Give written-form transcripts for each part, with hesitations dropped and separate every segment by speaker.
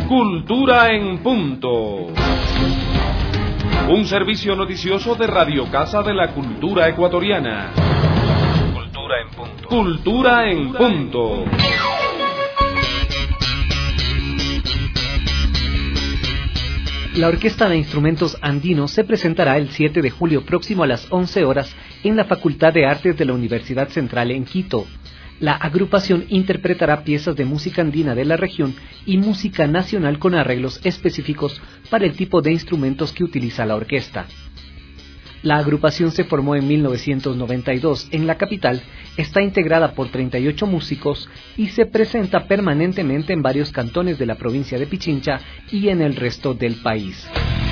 Speaker 1: Cultura en Punto. Un servicio noticioso de Radio Casa de la Cultura Ecuatoriana.
Speaker 2: Cultura en Punto.
Speaker 1: Cultura en Punto.
Speaker 3: La Orquesta de Instrumentos Andinos se presentará el 7 de julio próximo a las 11 horas en la Facultad de Artes de la Universidad Central en Quito. La agrupación interpretará piezas de música andina de la región y música nacional con arreglos específicos para el tipo de instrumentos que utiliza la orquesta. La agrupación se formó en 1992 en la capital, está integrada por 38 músicos y se presenta permanentemente en varios cantones de la provincia de Pichincha y en el resto del país.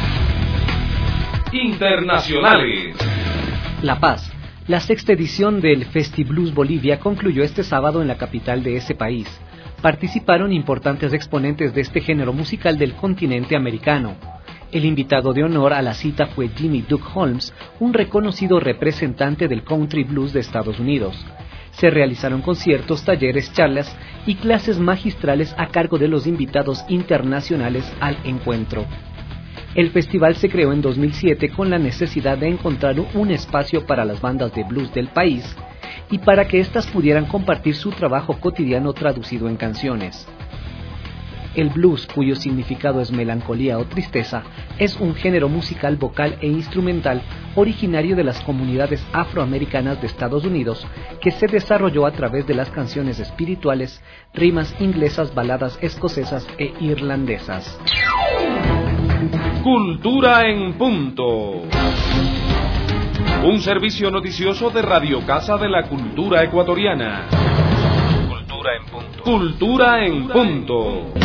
Speaker 1: Internacionales.
Speaker 3: La Paz. La sexta edición del FestiBlues Bolivia concluyó este sábado en la capital de ese país. Participaron importantes exponentes de este género musical del continente americano. El invitado de honor a la cita fue Jimmy Duke Holmes, un reconocido representante del country blues de Estados Unidos. Se realizaron conciertos, talleres, charlas y clases magistrales a cargo de los invitados internacionales al encuentro. El festival se creó en 2007 con la necesidad de encontrar un espacio para las bandas de blues del país y para que éstas pudieran compartir su trabajo cotidiano traducido en canciones. El blues, cuyo significado es melancolía o tristeza, es un género musical vocal e instrumental originario de las comunidades afroamericanas de Estados Unidos que se desarrolló a través de las canciones espirituales, rimas inglesas, baladas escocesas e irlandesas.
Speaker 1: Cultura en Punto. Un servicio noticioso de Radio Casa de la Cultura Ecuatoriana.
Speaker 2: Cultura en Punto.
Speaker 1: Cultura en Punto.